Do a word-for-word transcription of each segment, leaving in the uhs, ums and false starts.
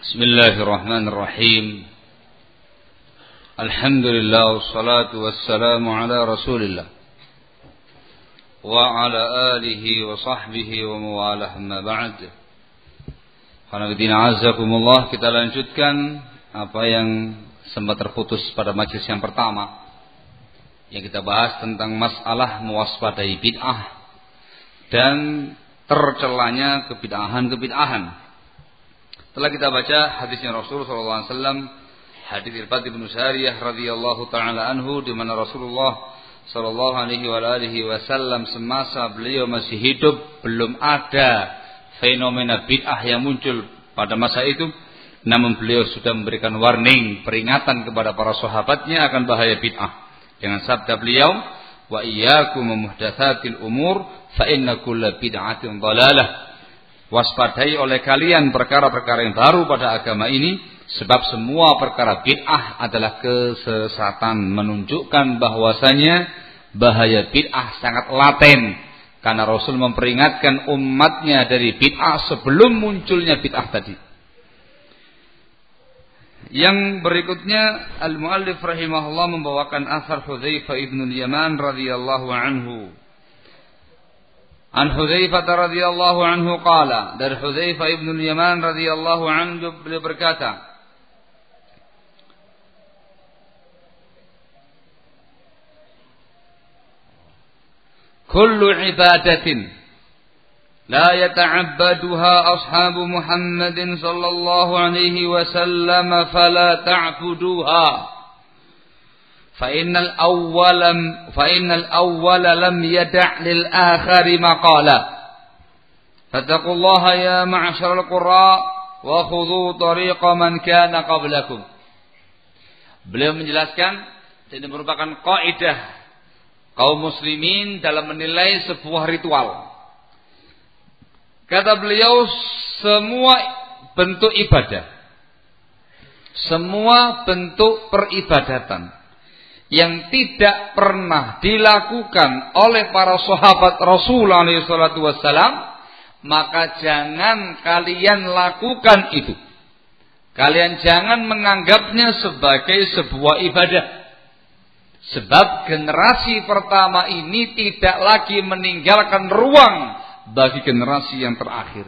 Bismillahirrahmanirrahim. Alhamdulillah wassalatu wassalamu ala Rasulillah wa ala alihi wa sahbihi wa mawalah amma ba'd. Qanabidina azakumullah, kita lanjutkan apa yang sempat terputus pada majelis yang pertama, yang kita bahas tentang masalah mewaspadai bid'ah dan tercelanya kebid'ahan-kebid'ahan. Setelah kita baca hadisnya Rasul sallallahu alaihi wasallam, hadis Irbad bin Sariyah radhiyallahu taala anhu, di mana Rasulullah sallallahu alaihi wa alihi wasallam semasa beliau masih hidup belum ada fenomena bid'ah yang muncul pada masa itu, namun beliau sudah memberikan warning, peringatan kepada para sahabatnya akan bahaya bid'ah dengan sabda beliau, wa iyyakum muhdatsatil umur fa inna kulla bid'atin dhalalah. Waspadai oleh kalian perkara-perkara yang baru pada agama ini, sebab semua perkara bid'ah adalah kesesatan. Menunjukkan bahwasanya bahaya bid'ah sangat laten, karena Rasul memperingatkan umatnya dari bid'ah sebelum munculnya bid'ah tadi. Yang berikutnya, al-muallif rahimahullah membawakan asar Hudzaifah ibn al-Yaman radhiyallahu anhu. An Hudzaifah radhiyallahu anhu qala, dari Hudzaifah ibn al-Yaman radhiyallahu anhu beliau berkata, kullu ibadatin la yata'abbaduha ashabu Muhammadin sallallahu alaihi wasallam fala ta'buduha فإن الأول فإن الأول لم يدع للآخر مقالا فاتقوا الله يا معشر القراء وخذوا طريق من كان قبلكم. Beliau menjelaskan, ini merupakan kaidah kaum muslimin dalam menilai sebuah ritual. Kata beliau, semua bentuk ibadah, semua bentuk peribadatan yang tidak pernah dilakukan oleh para sahabat Rasul alaihi salatu wassalam, maka jangan kalian lakukan itu. Kalian jangan menganggapnya sebagai sebuah ibadah. Sebab generasi pertama ini tidak lagi meninggalkan ruang bagi generasi yang terakhir.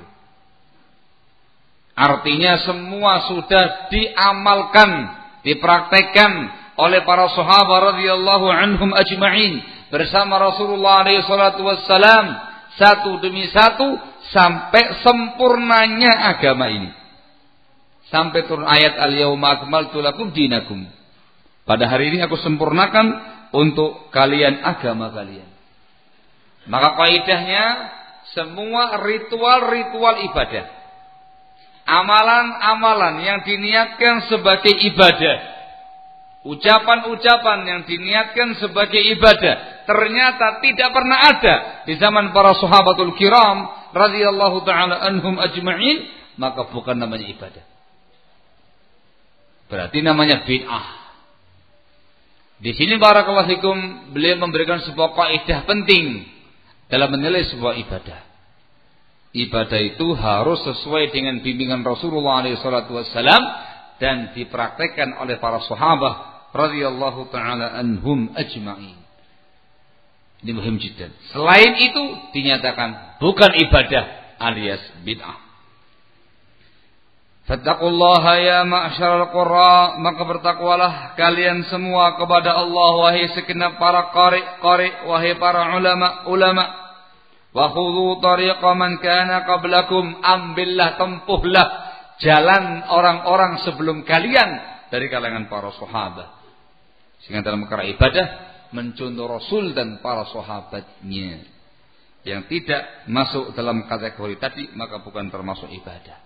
Artinya semua sudah diamalkan, dipraktekkan oleh para sahabat radhiyallahu anhum ajma'in bersama Rasulullah alaihi salatu wassalam, satu demi satu sampai sempurnanya agama ini, sampai turun ayat al-yauma akmaltu lakum dinakum. Pada hari ini aku sempurnakan untuk kalian agama kalian. Maka kaidahnya, semua ritual-ritual ibadah, amalan-amalan yang diniatkan sebagai ibadah, ucapan-ucapan yang diniatkan sebagai ibadah, ternyata tidak pernah ada di zaman para sahabatul kiram radhiyallahu taala anhum ajma'in, maka bukan namanya ibadah. Berarti namanya bid'ah. Di sini barakallahu fikum, beliau memberikan sebuah kaidah penting dalam menilai sebuah ibadah. Ibadah itu harus sesuai dengan bimbingan Rasulullah alaihi salatu wassalam dan dipraktekkan oleh para sahabat radhiyallahu taala anhum ajma'in. Ini muhim jiddan. Selain itu dinyatakan bukan ibadah alias bid'ah. Fattaqullaha ya ma'syaral qurra, maka bertakwalah kalian semua kepada Allah wahai segenap para qari-qari, wahai para ulama-ulama. Wa khudhu tariqa man kana qablakum, ambillah, tempuhlah jalan orang-orang sebelum kalian dari kalangan para sahabat. Sehingga dalam perkara ibadah mencontoh Rasul dan para sahabatnya. Yang tidak masuk dalam kategori tadi maka bukan termasuk ibadah.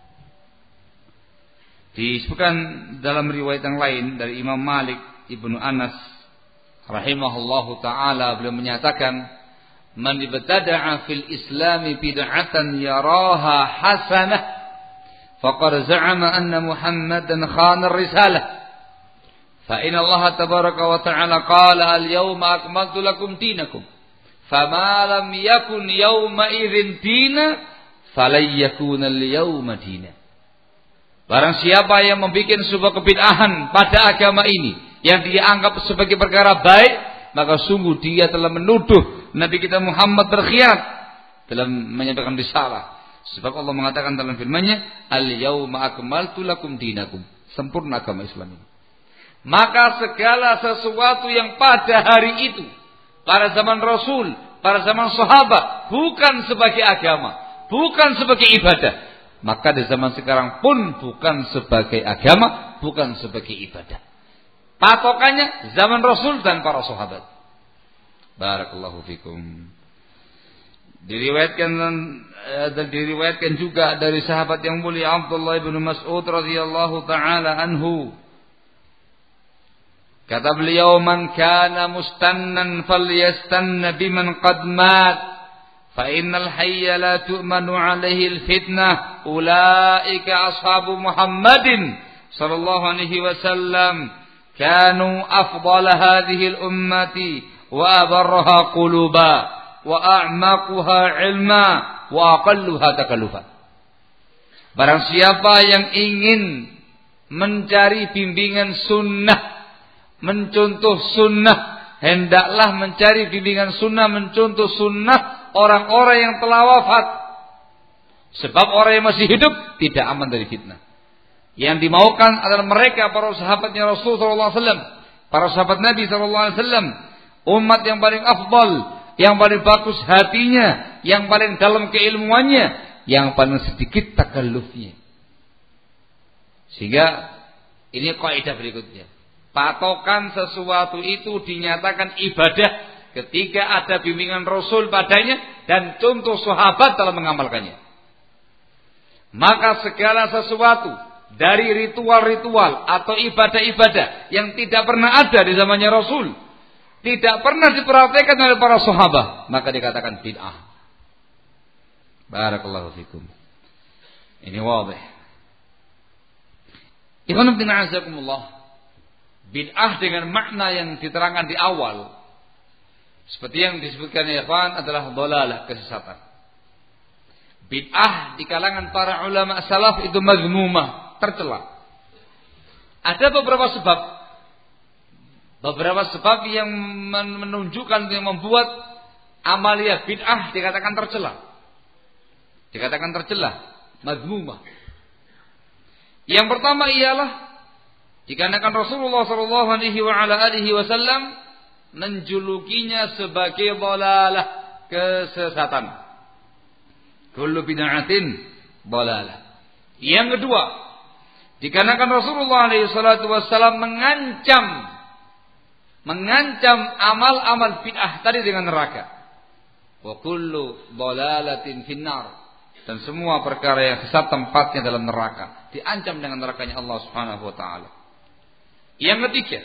Disebutkan dalam riwayat yang lain dari Imam Malik Ibnu Anas rahimahullahu taala, beliau menyatakan, man ibtada'a fil islami bid'atan yaraha hasanah faqad za'ama anna Muhammadan khana ar-risalah. فإن الله تبارك وتعالى قال اليوم أكملت لكم دينكم فما لم يكن يومئذ دينا فلن يكون اليوم دينا. Barang siapa yang membuat sebuah kebid'ahan pada agama ini yang dia anggap sebagai perkara baik, maka sungguh dia telah menuduh Nabi kita Muhammad berkhianat dalam menyampaikan risalah. Sebab Allah mengatakan dalam firman-Nya, "Al-yauma akmaltu lakum dinakum." Sempurna agama Islam ini. Maka segala sesuatu yang pada hari itu, pada zaman Rasul, pada zaman sahabat, bukan sebagai agama, bukan sebagai ibadah, maka di zaman sekarang pun bukan sebagai agama, bukan sebagai ibadah. Patokannya zaman Rasul dan para sahabat. Barakallahu fikum. Diriwayatkan dan diriwayatkan juga dari sahabat yang mulia Abdullah bin Mas'ud radhiyallahu taala anhu. Kata beliau, "Man kana mustannan falyastanna biman qad mat, fa innal hayya la tu'manu 'alaihi al-fitnah, ulaika ashabu Muhammadin sallallahu alaihi wasallam, kanu afdal hadhihi al-ummati wa abarraha quluba wa a'maquha 'ilma wa aqalluha takallufa." Barang siapa yang ingin mencari bimbingan sunnah, mencontoh sunnah, hendaklah mencari bimbingan sunnah, mencontoh sunnah orang-orang yang telah wafat. Sebab orang yang masih hidup tidak aman dari fitnah. Yang dimaukan adalah mereka, para sahabatnya Rasul sallallahu alaihi wasallam, para sahabat Nabi sallallahu alaihi wasallam, umat yang paling afdal, yang paling bagus hatinya, yang paling dalam keilmuannya, yang paling sedikit takallufnya. Sehingga ini kaidah berikutnya. Patokan sesuatu itu dinyatakan ibadah ketika ada bimbingan Rasul padanya dan contoh sahabat dalam mengamalkannya. Maka segala sesuatu dari ritual-ritual atau ibadah-ibadah yang tidak pernah ada di zamannya Rasul, tidak pernah diperhatikan oleh para sahabat, maka dikatakan bid'ah. Barakallahu fikum. Ini wadih. Ikhwan bin a'azakumullah. Bid'ah dengan makna yang diterangkan di awal, seperti yang disebutkan ya ikhwan, adalah dhalalah, kesesatan. Bid'ah di kalangan para ulama salaf itu mazmumah, tercela. Ada beberapa sebab, beberapa sebab yang menunjukkan, yang membuat amaliyah bid'ah dikatakan tercela, dikatakan tercela, mazmumah. Yang pertama ialah dikarenakan Rasulullah sallallahu alaihi wasallam menjulukinya sebagai dhalalah, kesesatan. Kullu bid'atin dhalalah. Yang kedua, dikarenakan Rasulullah alaihi wasallam mengancam mengancam amal-amal bid'ah tadi dengan neraka. Wa kullu dhalalatin finnar, dan semua perkara yang sesat tempatnya dalam neraka, diancam dengan nerakanya Allah Subhanahu wa taala. Yang ketiga,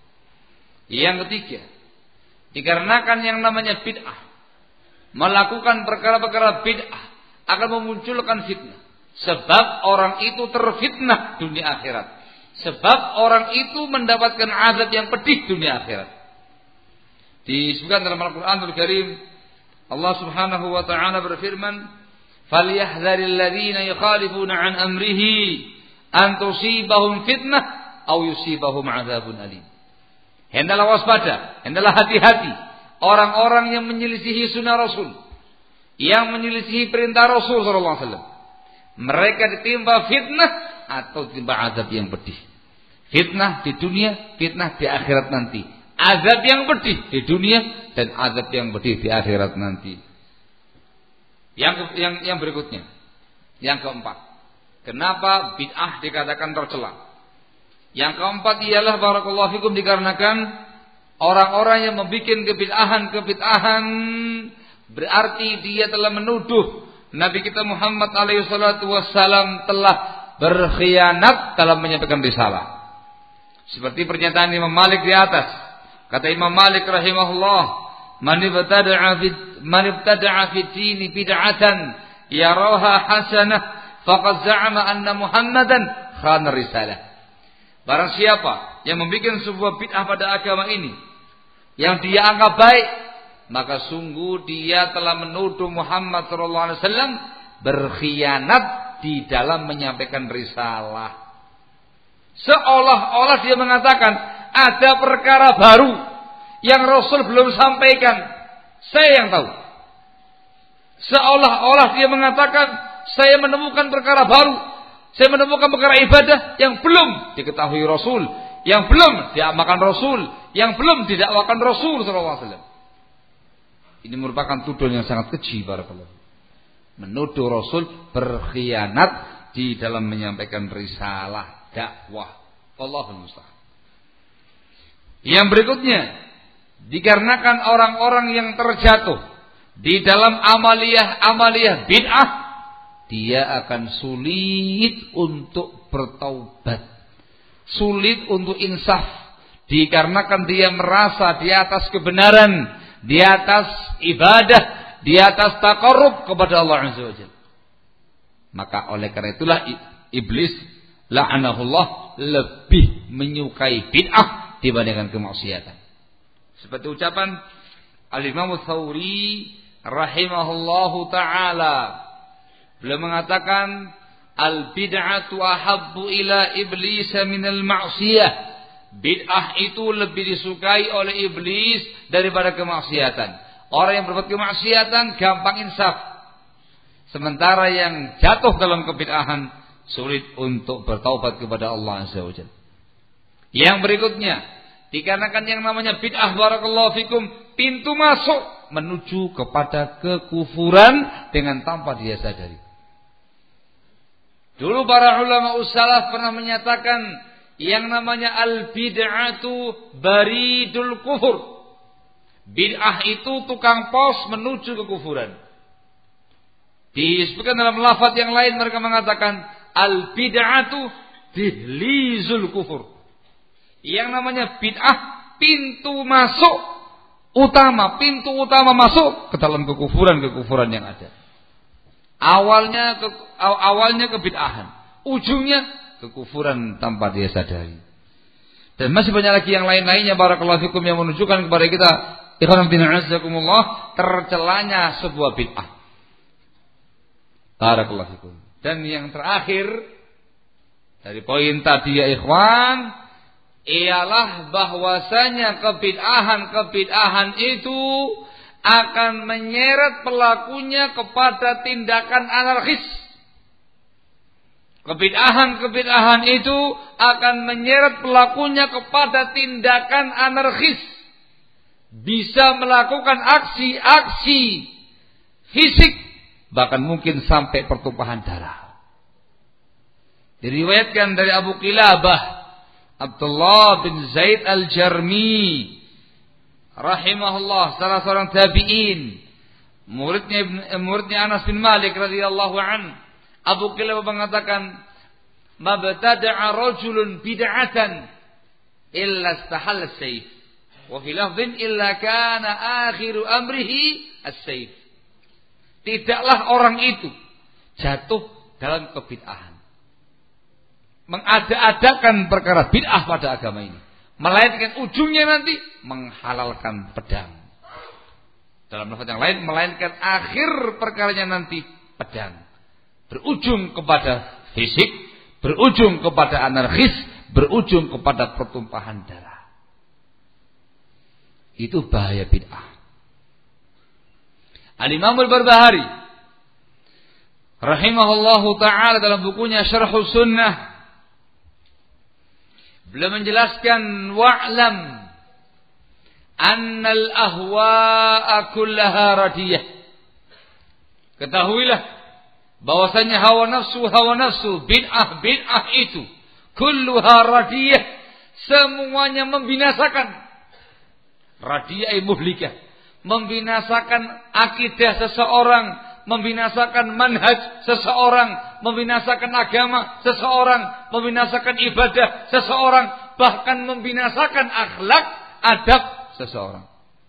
yang ketiga, dikarenakan yang namanya bid'ah, melakukan perkara-perkara bid'ah akan memunculkan fitnah. Sebab orang itu terfitnah dunia akhirat. Sebab orang itu mendapatkan azab yang pedih dunia akhirat. Disebutkan dalam Al-Quranul Karim, Allah Subhanahu wa ta'ala berfirman, "Falyahdharil ladzina yukhalifuna an amrihi an tusibahum fitnah au yusibahum adzabun alim." Hendaklah waspada, hendaklah hati-hati orang-orang yang menyelisihi sunnah Rasul, yang menyelisihi perintah Rasul sallallahu alaihi wasallam. Mereka ditimpa fitnah atau ditimpa azab yang pedih. Fitnah di dunia, fitnah di akhirat nanti. Azab yang pedih di dunia dan azab yang pedih di akhirat nanti. Yang yang yang berikutnya, yang keempat, kenapa bid'ah dikatakan tercela? Yang keempat ialah barakallahu fikum, dikarenakan orang-orang yang membuat kebid'ahan-kebid'ahan berarti dia telah menuduh Nabi kita Muhammad alaihi salatu wassalam telah berkhianat dalam menyampaikan risalah. Seperti pernyataan Imam Malik di atas. Kata Imam Malik rahimahullah, "Man ibtada'a fi man ibtada'a fi dini bid'atan yaraha hasanah faqad za'ama anna Muhammadan khana risalah." Barang siapa yang membuat sebuah bid'ah pada agama ini yang dia anggap baik, maka sungguh dia telah menuduh Muhammad sallallahu alaihi wasallam berkhianat di dalam menyampaikan risalah. Seolah-olah dia mengatakan ada perkara baru yang Rasul belum sampaikan, saya yang tahu. Seolah-olah dia mengatakan saya menemukan perkara baru, saya menemukan perkara ibadah yang belum diketahui Rasul, yang belum diamalkan Rasul, yang belum didakwakan Rasul sallallahu alaihi wasallam. Ini merupakan tuduhan yang sangat keji barakallahu. Menuduh Rasul berkhianat di dalam menyampaikan risalah dakwah. Allahul musta'an. Yang berikutnya, dikarenakan orang-orang yang terjatuh di dalam amaliyah-amaliyah bid'ah, dia akan sulit untuk bertaubat, sulit untuk insaf, dikarenakan dia merasa di atas kebenaran, di atas ibadah, di atas taqarrub kepada Allah Azza wa Jalla. Maka oleh karena itulah iblis la'anahullah lebih menyukai bid'ah dibandingkan kemaksiatan. Seperti ucapan Al-Imam Tshauri rahimahullahu taala, beliau mengatakan al-bid'atu ahabbu ila iblis minal ma'siyah. Bid'ah itu lebih disukai oleh iblis daripada kemaksiatan. Orang yang berbuat kemaksiatan gampang insaf, sementara yang jatuh dalam kebid'ahan sulit untuk bertaubat kepada Allah Azza wa Jalla. Yang berikutnya, dikarenakan yang namanya bid'ah barakallahu fikum, pintu masuk menuju kepada kekufuran dengan tanpa dia sadari. Dulu para ulama ussalaf pernah menyatakan yang namanya al-bid'atu baridul kufur. Bid'ah itu tukang pos menuju kekufuran. Disebutkan dalam lafaz yang lain mereka mengatakan al-bid'atu dihlizul kufur. Yang namanya bid'ah pintu masuk utama, pintu utama masuk ke dalam kekufuran-kekufuran yang ada. Awalnya ke, awalnya kebid'ahan, ujungnya kekufuran tanpa dia sadari. Dan masih banyak lagi yang lain-lainnya barakallahu fikum yang menunjukkan kepada kita ikhwan fillah azakumullah tercelanya sebuah bid'ah. Barakallahu fikum. Dan yang terakhir dari poin tadi ya ikhwan, ialah bahwasanya kebid'ahan-kebid'ahan itu akan menyeret pelakunya kepada tindakan anarkis. Kebid'ahan-kebid'ahan itu akan menyeret pelakunya kepada tindakan anarkis. Bisa melakukan aksi-aksi fisik, bahkan mungkin sampai pertumpahan darah. Diriwayatkan dari Abu Qilabah Abdullah bin Zaid al-Jarmi rahimahullah, salah seorang tabi'in, muridnya muridnya Anas bin Malik radhiyallahu an. Abu Qilabah mengatakan, "Mabtada'a rajulun bid'atan illa istahalla as-sayf, wa fi lafdhin illa kana akhiru amrihi as-sayf." Tidaklah orang itu jatuh dalam kebid'ahan, mengada-adakan perkara bid'ah pada agama ini, melainkan ujungnya nanti menghalalkan pedang. Dalam lafaz yang lain, melainkan akhir perkaranya nanti pedang. Berujung kepada fisik, berujung kepada anarkis, berujung kepada pertumpahan darah. Itu bahaya bid'ah. Al-Imam Al-Barbahari rahimahullahu ta'ala dalam bukunya Syarhus Sunnah, beliau menjelaskan wa'lam annal ahwa'a kullaha radiyah. Ketahuilah bahwasanya hawa nafsu hawa nafsu bid'ah bid'ah itu kulluha radiyah, semuanya membinasakan. Radiyah muhlikah, membinasakan akidah seseorang, membinasakan manhaj seseorang, membinasakan agama seseorang, membinasakan ibadah seseorang, bahkan membinasakan akhlak adab seseorang.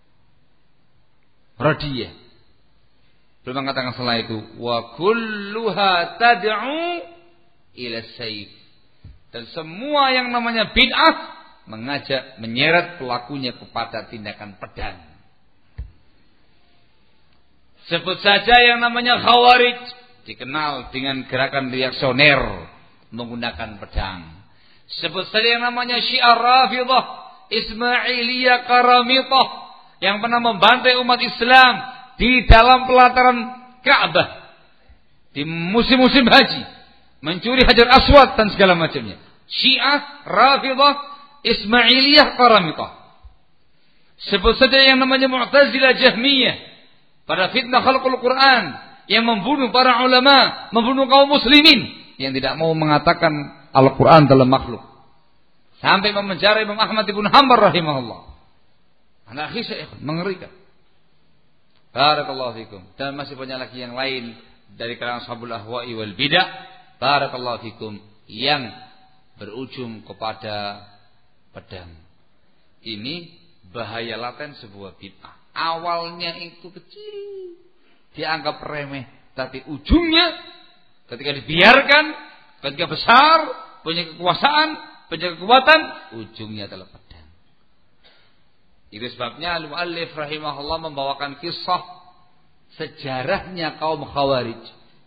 Radiyah. Beliau mengatakan setelah itu, wa kulluha tad'u ila sayf. Dan semua yang namanya bid'ah mengajak, menyeret pelakunya kepada tindakan pedang. Sebut saja yang namanya khawarij, dikenal dengan gerakan reaksioner menggunakan pedang. Sebut saja yang namanya Syiah Rafidhah, Ismailiyah Karamitah yang pernah membantai umat Islam di dalam pelataran Ka'bah di musim-musim haji, mencuri Hajar Aswad dan segala macamnya. Syiah Rafidhah, Ismailiyah Karamitah. Sebut saja yang namanya Mu'tazilah Jahmiyah pada fitnah khalqul Quran yang membunuh para ulama, membunuh kaum muslimin yang tidak mau mengatakan Al-Quran dalam makhluk, sampai memenjara Imam Ahmad ibn Hanbal rahimahullah. Anak kisah mengerikan. Barakallahu fikum. Dan masih banyak lagi yang lain dari kalangan sahabul ahwa'i wal bidah. Barakallahu fikum, yang berujung kepada pedang. Ini bahaya laten sebuah bid'ah. Awalnya itu kecil, dianggap remeh, tapi ujungnya ketika dibiarkan, ketika besar, punya kekuasaan, punya kekuatan, ujungnya adalah pedang. Itu sebabnya al-muallif rahimahullah membawakan kisah sejarahnya kaum Khawarij.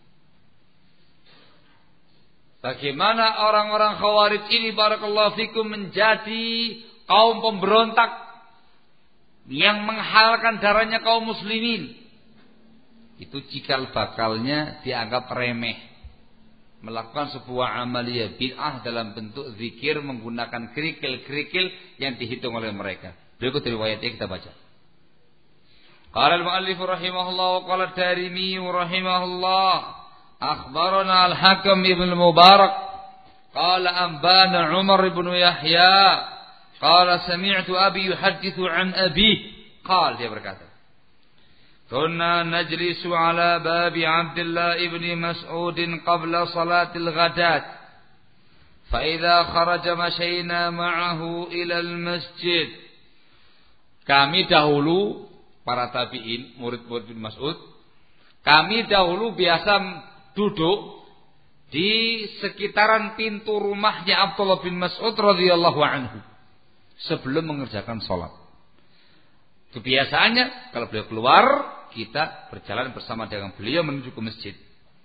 Bagaimana orang-orang Khawarij ini barakallahu fikum menjadi kaum pemberontak yang menghalalkan darahnya kaum muslimin. Itu cikal bakalnya dianggap remeh. Melakukan sebuah amaliyah bid'ah dalam bentuk zikir menggunakan kerikil-kerikil yang dihitung oleh mereka. Berikut riwayatnya kita baca. Qala al-muallif rahimahullah wa qala ad-Darimi rahimahullah akhbarana al-Hakam ibn al-Mubarak qala anbana Umar ibn Yahya qala sami'tu abi yuhaddithu an abih qala, dia berkata, kunna najlisu ala babi Abdullah ibn Mas'ud qabla salatil ghadat fa idza kharaja mashayna ma'ahu ila al-masjid. Kami dahulu para tabi'in, murid-murid bin Mas'ud, kami dahulu biasa duduk di sekitaran pintu rumahnya Abdullah bin Mas'ud radhiyallahu anhu sebelum mengerjakan sholat. Kebiasaannya kalau beliau keluar, kita berjalan bersama dengan beliau menuju ke masjid.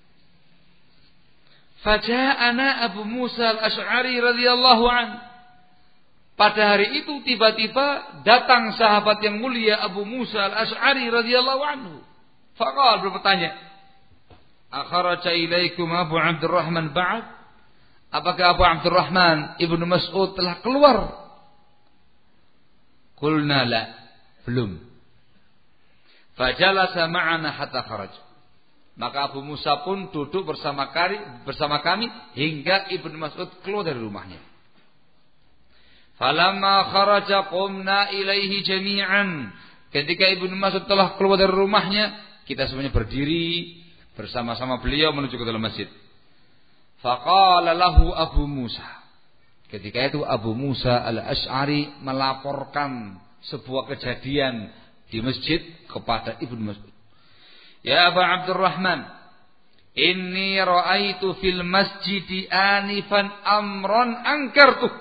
Faja'ana Abu Musa al-Ash'ari radhiyallahu anhu. Pada hari itu tiba-tiba datang sahabat yang mulia Abu Musa al-Ash'ari radhiyallahu anhu. Faqala, bertanya, akharaja ilaikum Abu Abdurrahman ba'd? Apakah Abu Abdurrahman Ibnu Mas'ud telah keluar? Qulna la, belum. Fajalasa ma'ana hatta kharaj. Maka Abu Musa pun duduk bersama kami, bersama kami hingga Ibnu Mas'ud keluar dari rumahnya. Falamma kharaja qumna ilaihi jami'an. Ketika Ibnu Mas'ud telah keluar dari rumahnya, kita semuanya berdiri bersama-sama beliau menuju ke dalam masjid. Faqala lahu Abu Musa. Ketika itu Abu Musa al-Ash'ari melaporkan sebuah kejadian di masjid kepada Ibnu Mas'ud. Ya Abu Abdurrahman, inni ra'aitu fil masjidi anifan amran ankartuh.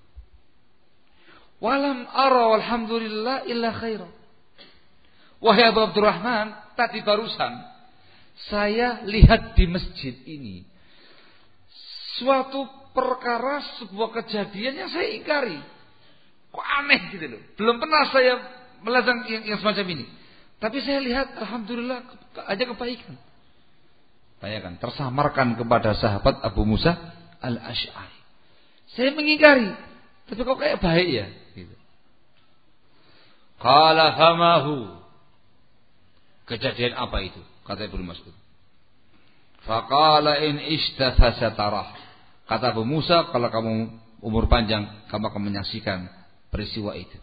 Walam ara walhamdulillah illa khaira. Wahai Abu Abdurrahman, tadi barusan saya lihat di masjid ini suatu perkara, sebuah kejadian yang saya ingkari. Kok aneh gitu loh. Belum pernah saya melihat yang, yang semacam ini. Tapi saya lihat alhamdulillah aja kebaikan. Bayangkan, tersamarkan kepada sahabat Abu Musa al-Ash'ari. Saya mengingkari, tapi kok kayak baik ya gitu. Qala famahu. Kejadian apa itu? Kata Ibnu Mas'ud. Faqala in ishtafa satarah. Kata Abu Musa, kalau kamu umur panjang, kamu akan menyaksikan peristiwa itu.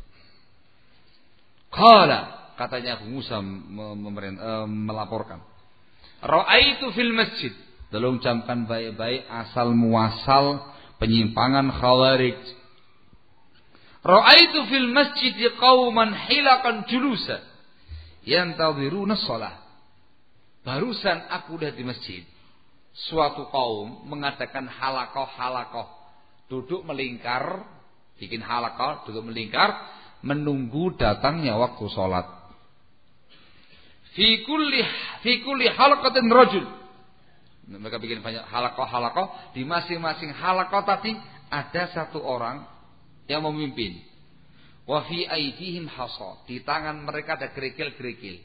Qala, katanya Abu Musa melaporkan. Ra'aitu fil masjid. Tolong camkan baik-baik asal muasal penyimpangan Khawarij. Ra'aitu fil masjid qauman hilaqan julusa yantadhiruna shalah. Barusan aku lihat di masjid suatu kaum mengadakan halaqah-halaqah, duduk melingkar, bikin halaqah, duduk melingkar menunggu datangnya waktu salat. Fi kulli fi kulli halaqatin rajul. Mereka bikin banyak halakoh-halakoh. Di masing-masing halakoh tadi ada satu orang yang memimpin. Wa fi aidihim hasa. Di tangan mereka ada kerikil-kerikil.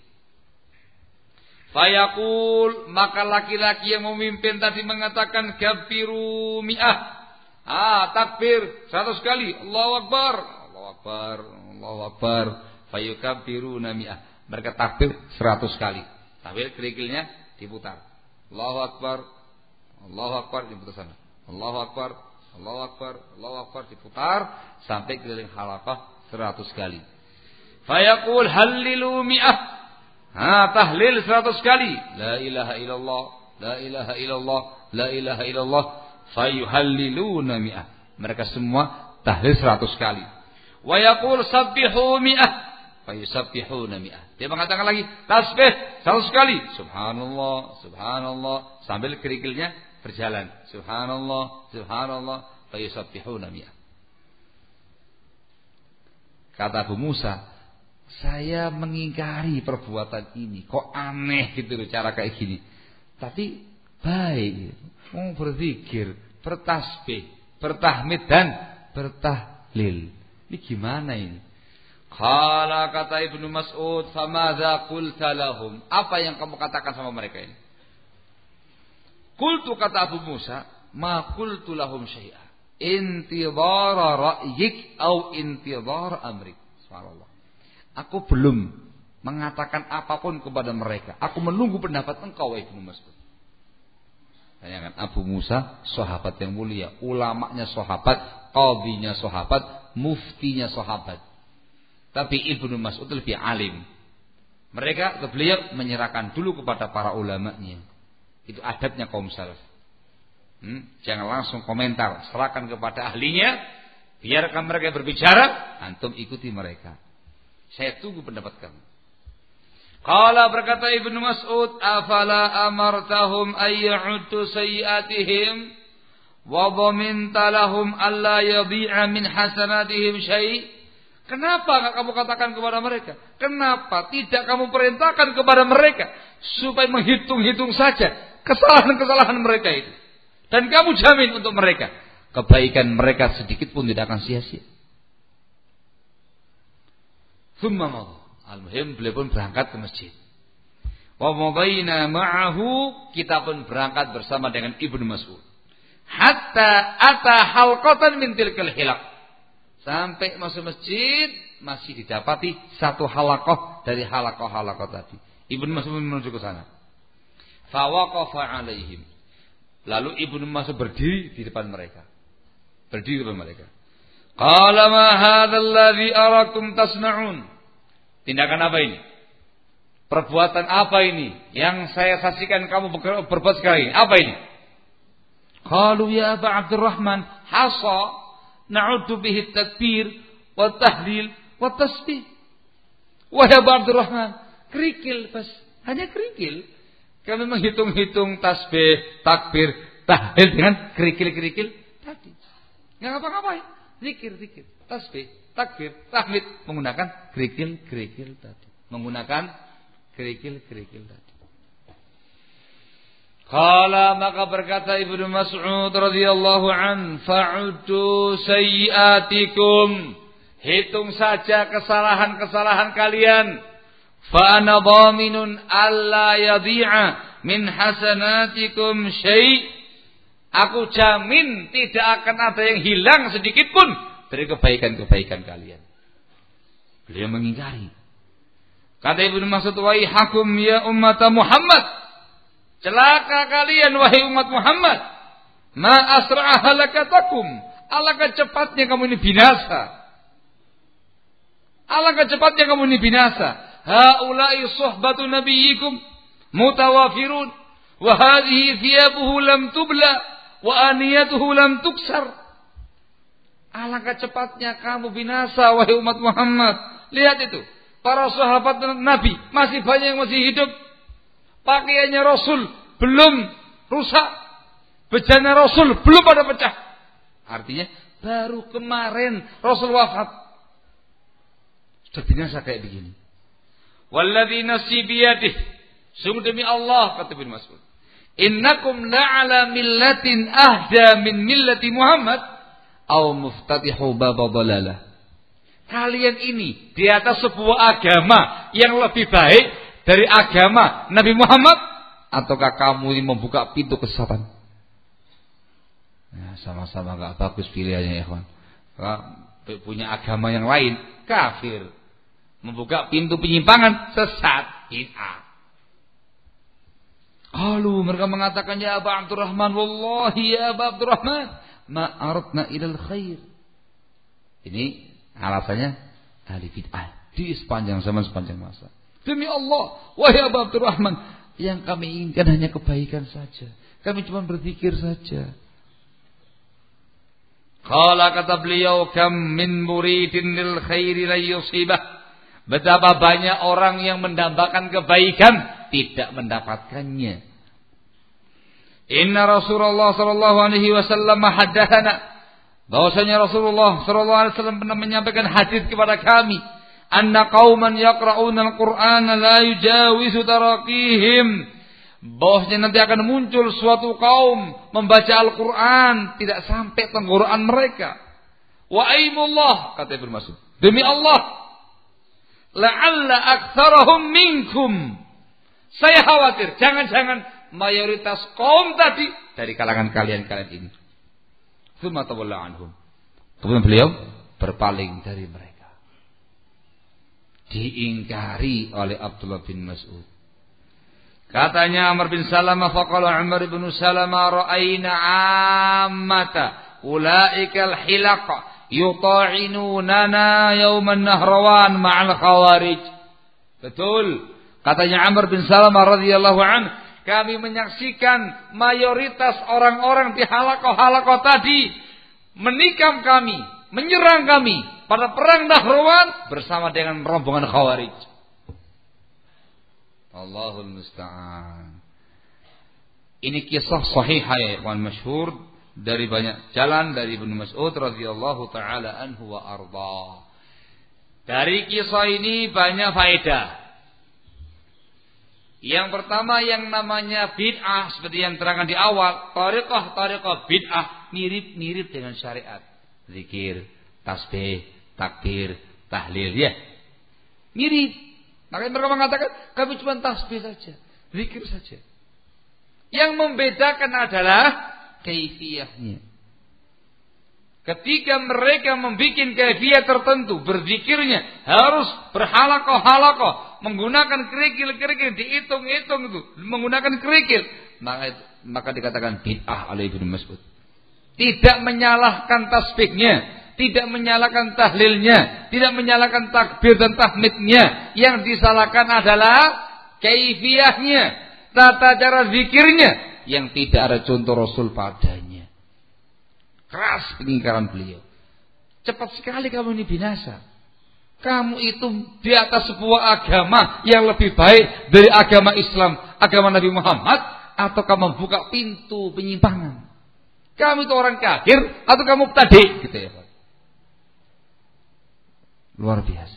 Fayaqul, maka laki-laki yang memimpin tadi mengatakan gafiru mi'ah. Ah, takbir seratus kali. Allahu Akbar. Allahu Akbar. Allahu Akbar. Fayukabiruna mi'ah. Mereka takbir seratus kali. Sambil kerikilnya diputar. Allahu Akbar. Allahu Akbar diputar sana. Allahu Akbar. Allahu Akbar. Allahu Akbar diputar sampai keliling halaqah seratus kali. Fayaqul hallilu mi'ah. Ha, tahlil seratus kali. La ilaha illallah, la ilaha illallah, la ilaha illallah. Fayuhalliluna mi'ah. Mereka semua tahlil seratus kali. Wa yaqul sabbihu mi'ah. Fayusabbihuna mi'ah. Dia mengatakan lagi tasbih seratus kali. Subhanallah, subhanallah, sambil kerikilnya berjalan. Subhanallah, subhanallah, fayusabbihuna mi'ah. Kata Abu Musa, saya mengingkari perbuatan ini. Kok aneh gitu loh cara kayak gini. Tapi baik. Mau berzikir, bertasbih, bertahmid dan bertahlil. Ini gimana ini? Qala, kata Ibnu Mas'ud, famadza qulta lahum? Apa yang kamu katakan sama mereka ini? Qultu, kata Abu Musa, ma qultu lahum syai'a. Intidhara ra'yik au intidhara amrik. Subhanallah. Aku belum mengatakan apapun kepada mereka. Aku menunggu pendapat engkau, Ibnu Mas'ud. Bayangkan Abu Musa, sahabat yang mulia, ulamanya sahabat, qadhinya sahabat, muftinya sahabat. Tapi Ibnu Mas'ud lebih alim. Mereka, beliau menyerahkan dulu kepada para ulamanya. Itu adabnya kaum salaf. Hmm? Jangan langsung komentar, serahkan kepada ahlinya, biarkan mereka berbicara, antum ikuti mereka. Saya tunggu pendapat kamu. Qala, berkata Ibnu Mas'ud, afala amartahum ayyu'tu sayyi'atihim wa dhaminta lahum alla yadhi'a min hasanatihim syai'. Kenapa enggak kamu katakan kepada mereka? Kenapa tidak kamu perintahkan kepada mereka supaya menghitung-hitung saja kesalahan-kesalahan mereka itu? Dan kamu jamin untuk mereka kebaikan mereka sedikit pun tidak akan sia-sia. Thumma al-muhim, beliau pun berangkat ke masjid. Wa madaina ma'ahu, kita pun berangkat bersama dengan Ibnu Mas'ud. Hatta ata halqatan min tilkal hilaq. Sampai masuk masjid masih didapati satu halaqah dari halaqah-halaqah tadi. Ibnu Mas'ud menuju ke sana. Fa waqafa 'alaihim. Lalu Ibnu Mas'ud berdiri di depan mereka. Berdiri di depan mereka. Qala ma hadzal ladzi arakum tasna'un. Tindakan apa ini? Perbuatan apa ini yang saya saksikan kamu berbuat sekarang ini? Apa ini? Qalu ya Aba Abdurrahman, hasa na'uddu bihi takbir wa tahlil wa tasbih. Wahai Aba Abdurrahman, kerikil bas, hanya kerikil. Kami menghitung-hitung tasbih, takbir, tahlil dengan kerikil-kerikil tadi. Enggak ngapa-ngapain. Zikir, zikir, tasbih, takbir, tahmid menggunakan kerikil-kerikil tadi. Menggunakan kerikil-kerikil tadi. Qala, maka berkata Ibnu Mas'ud radhiyallahu an, fa'uddu sayyi'atikum. Hitung saja kesalahan-kesalahan kalian. Fa ana dhaminun alla yadhi'a min hasanatikum syai'. Aku jamin tidak akan ada yang hilang sedikit pun dari kebaikan-kebaikan kalian. Beliau mengingkari. Kata Ibnu Mas'ud, waihakum ya ummat Muhammad. Celaka kalian wahai umat Muhammad. Ma asra'a halakatakum. Alangkah cepatnya kamu ini binasa. Alangkah cepatnya kamu ini binasa. Haula'i suhbatu nabiyyikum mutawafirun wa hadhihi thiyabuhu lam tubla wa aniyatuhu lam tuksar. Alangkah cepatnya kamu binasa wahai umat Muhammad. Lihat itu, para sahabat Nabi masih banyak yang masih hidup. Pakaiannya Rasul belum rusak, bejana Rasul belum pada pecah. Artinya baru kemarin Rasul wafat, sudah binasa kayak begini. Walladzi nafsi biyadihi, sungguh demi Allah, kata Ibnu Mas'ud, innakum la'ala millatin ahda min millati Muhammad aw muftatihu bab dhalalah. Kalian ini di atas sebuah agama yang lebih baik dari agama Nabi Muhammad, ataukah kamu ini membuka pintu kesesatan? Ya, sama-sama enggak bagus pilihannya ya, kawan. Punya agama yang lain, kafir. Membuka pintu penyimpangan, sesat, bid'ah. Lalu mereka mengatakan, ya Aba Abdurrahman, wallahi ya Aba Abdurrahman, ma aradna ilal khair. Ini alasannya ahli bid'ah di sepanjang zaman, sepanjang masa. Demi Allah, wahai Aba Abdurrahman, yang kami inginkan hanya kebaikan saja. Kami cuma berzikir saja. Qala, kata beliau, kam min muridin lil khairi la yusibah. Betapa banyak orang yang mendambakan kebaikan tidak mendapatkannya. Inna Rasulullah sallallahu alaihi wasallam haddatsana, bahwasanya Rasulullah sallallahu alaihi wasallam pernah menyampaikan hadis kepada kami, anna qauman yaqra'una al-Qur'ana la yujawizu taraqihim, bahwasanya nanti akan muncul suatu kaum membaca Al-Qur'an tidak sampai tenggorokan mereka. Wa aimullah, kata Ibnu Mas'ud, demi Allah, la'alla aktsarahum minkum, saya khawatir jangan-jangan mayoritas kaum tadi dari kalangan kalian-kalian ini. Tsumma tawalla anhum, kemudian beliau berpaling dari mereka. Diingkari oleh Abdullah bin Mas'ud. Katanya Amr bin Salamah, faqala Umar bin Salamah, ra'ayna ammata ulaikal hilaqa yuta'inunana yauman nahrawan ma'al khawarij. Betul, katanya Amr bin Salamah radhiyallahu anhu, kami menyaksikan mayoritas orang-orang di halaqah-halaqah tadi menikam kami, menyerang kami pada perang Nahrawan bersama dengan rombongan khawarij. Allahul musta'an. Ini kisah sahihah ya ikhwan, masyhur dari banyak jalan dari Ibnu Mas'ud radhiyallahu taala anhu wa arda. Dari kisah ini banyak faedah. Yang pertama, yang namanya bid'ah seperti yang terangkan di awal, tariqah-tariqah bid'ah mirip-mirip dengan syariat. Zikir, tasbih, takbir, tahlil, ya. Mirip. Makanya mereka mengatakan kami cuma tasbih saja, zikir saja. Yang membedakan adalah kaifiyahnya. Ketika mereka membuat kaifiyah tertentu, berzikirnya harus berhalaqah-halaqah, menggunakan kerikil-kerikil, dihitung-hitung itu, menggunakan kerikil, maka maka dikatakan bid'ah oleh Ibnu Mas'ud. Tidak menyalahkan tasbihnya, tidak menyalahkan tahlilnya, tidak menyalahkan takbir dan tahmidnya. Yang disalahkan adalah kaifiyahnya, tata cara zikirnya yang tidak ada contoh Rasul padanya. Keras pengingkaran beliau. Cepat sekali kamu ini binasa. Kamu itu di atas sebuah agama yang lebih baik dari agama Islam, agama Nabi Muhammad, atau kamu membuka pintu penyimpangan. Kamu itu orang kafir atau kamu tadi, gitu ya. Luar biasa.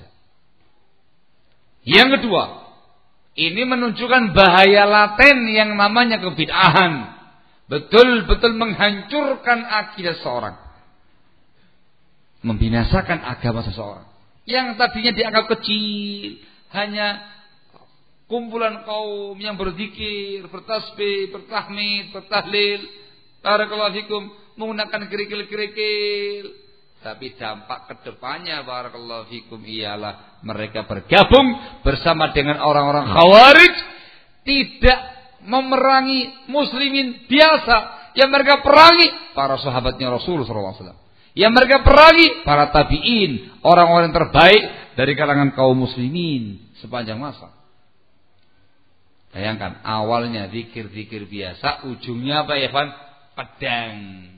Yang kedua, ini menunjukkan bahaya laten yang namanya kebid'ahan. Betul-betul menghancurkan akidah seseorang, membinasakan agama seseorang. Yang tadinya dianggap kecil, hanya kumpulan kaum yang berzikir, bertasbih, bertahmid, bertahlil, barakallahu fikum, menggunakan kerikil-kerikil. Tapi dampak kedepannya barakallahu fikum ialah mereka bergabung bersama dengan orang-orang khawarij, tidak memerangi muslimin biasa. Yang mereka perangi para sahabatnya Rasulullah sallallahu alaihi wasallam. Yang mereka perangi para tabi'in, orang-orang terbaik dari kalangan kaum muslimin sepanjang masa. Bayangkan, awalnya zikir-zikir biasa, ujungnya apa ya, Van? Pedang.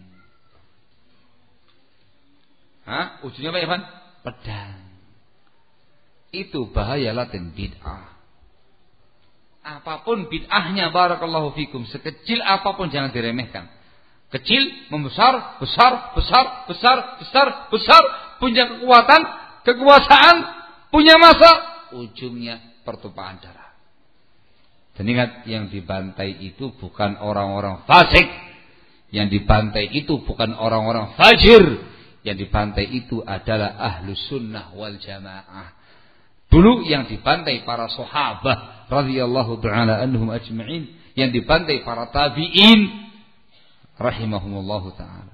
Hah? Ujungnya apa ya, Van? Pedang. Itu bahaya laten bid'ah. Apapun bid'ahnya barakallahu fikum, sekecil apapun jangan diremehkan. Kecil, membesar, besar, besar, besar, besar, besar, punya kekuatan, kekuasaan, punya masa, ujungnya pertumpahan darah. Dan ingat, yang dibantai itu bukan orang-orang fasik, yang dibantai itu bukan orang-orang fajir, yang dibantai itu adalah ahlus sunnah wal jamaah. Dulu yang dibantai para sahabat radhiyallahu ta'ala anhum ajma'in, yang dibantai para tabi'in rahimahumullahu ta'ala.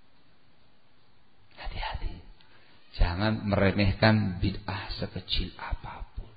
Hati-hati, jangan meremehkan bid'ah sekecil apapun,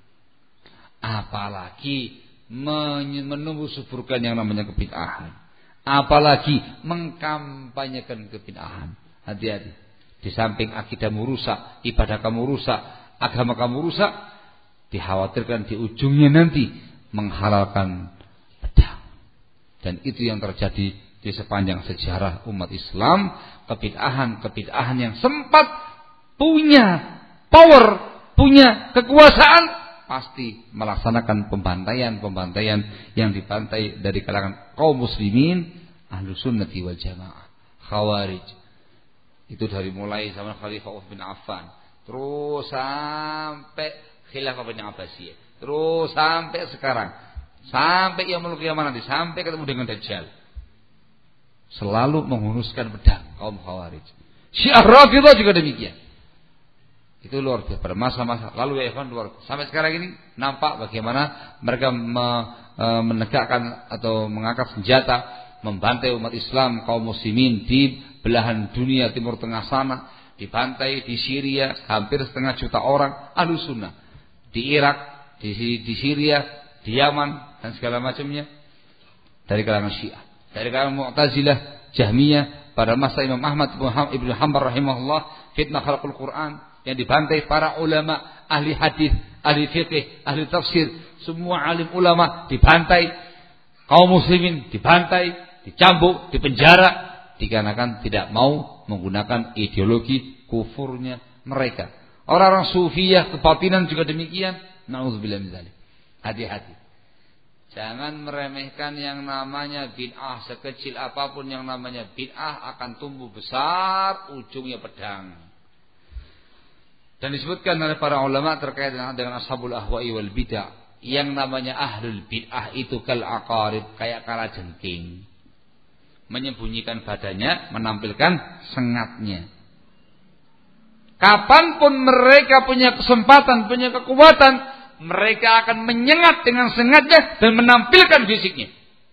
apalagi menumbuh suburkan yang namanya kebid'ahan, apalagi mengkampanyekan kebid'ahan. Hati-hati, di samping akidahmu rusak, ibadah kamu rusak, agama kamu rusak, dikhawatirkan di ujungnya nanti menghalalkan pedang. Dan itu yang terjadi di sepanjang sejarah umat Islam. Kebid'ahan-kebid'ahan yang sempat punya power, punya kekuasaan, pasti melaksanakan pembantaian-pembantaian yang dibantai dari kalangan kaum muslimin Ahlus Sunnati wal Jamaah. Khawarij itu dari mulai zaman Khalifah Utsman bin Affan terus sampai Khilafah Bani Abbasiyah, terus sampai sekarang, sampai yaumul qiyamah nanti, sampai ketemu dengan Dajjal, selalu menghunuskan pedang kaum Khawarij. Syiah Rafidhah juga demikian. Itu luar biasa pada masa-masa lalu ya ikhwan, luar biasa. Sampai sekarang ini nampak bagaimana mereka me, e, menegakkan atau mengangkat senjata membantai umat Islam, kaum muslimin di belahan dunia Timur Tengah sana, dibantai di Syria hampir setengah juta orang Ahlus Sunnah, di Irak, di, di Syria, di Yaman dan segala macamnya dari kalangan Syiah, dari kalangan Mu'tazilah, Jahmiyah pada masa Imam Ahmad Ibn Hanbal rahimahullah, fitnah khalqul Quran yang dibantai para ulama, ahli hadis, ahli fiqh, ahli tafsir, semua alim ulama dibantai, kaum muslimin dibantai, dicambuk, dipenjara, dikarenakan tidak mau menggunakan ideologi kufurnya mereka. Orang-orang sufiyah kebatinan juga demikian. Na'udzubillah min dzalik. Hati-hati, jangan meremehkan yang namanya bid'ah. Sekecil apapun yang namanya bid'ah akan tumbuh besar, ujungnya pedang. Dan disebutkan oleh para ulama terkait dengan, dengan ashabul ahwa'i wal bid'ah, yang namanya ahlul bid'ah itu kal aqarib, kayak kalajengking, menyembunyikan badannya, menampilkan sengatnya. Kapanpun mereka punya kesempatan, punya kekuatan, mereka akan menyengat dengan sengatnya dan menampilkan fisiknya.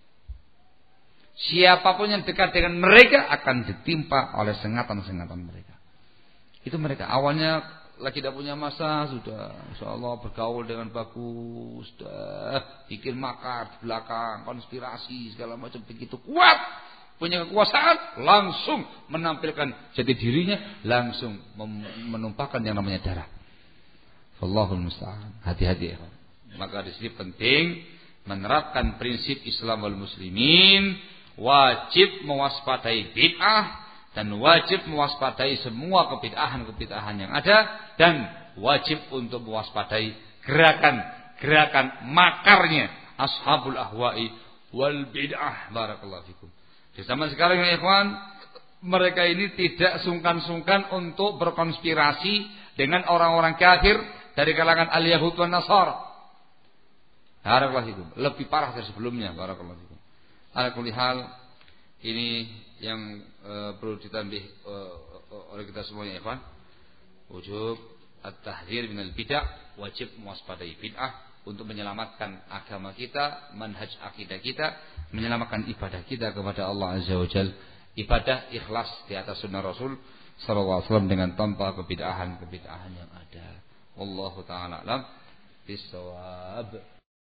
Siapapun yang dekat dengan mereka akan ditimpa oleh sengatan-sengatan mereka. Itu mereka awalnya lagi tidak punya masa, sudah insyaallah bergaul dengan bagus, sudah bikin makar di belakang, konspirasi segala macam, begitu kuat, punya kekuasaan, langsung menampilkan jati dirinya, langsung menumpahkan yang namanya darah. Wallahul musta'an. Hati-hati ya. Maka di sini penting menerapkan prinsip Islam wal muslimin, wajib mewaspadai bid'ah dan wajib mewaspadai semua kebid'ahan-kebid'ahan yang ada, dan wajib untuk mewaspadai gerakan-gerakan makarnya ashabul ahwa'i wal bid'ah. Barakallahu fikum. Di zaman sekarang ya ikhwan, mereka ini tidak sungkan-sungkan untuk berkonspirasi dengan orang-orang kafir dari kalangan al-Yahud wan Nasara. Barakallahu fikum. Lebih parah dari sebelumnya. Barakallahu fikum. Ala kulli hal, ini yang uh, perlu ditambah uh, oleh kita semuanya ya ikhwan. Wujub at-tahdzir minal bid'ah, wajib mewaspadai bid'ah untuk menyelamatkan agama kita, manhaj akidah kita, menyelamatkan ibadah kita kepada Allah Azza wa Jalla, ibadah ikhlas di atas sunnah Rasul sallallahu alaihi wasallam dengan tanpa kebid'ahan-kebid'ahan yang ada. Wallahu taala alam bisawab.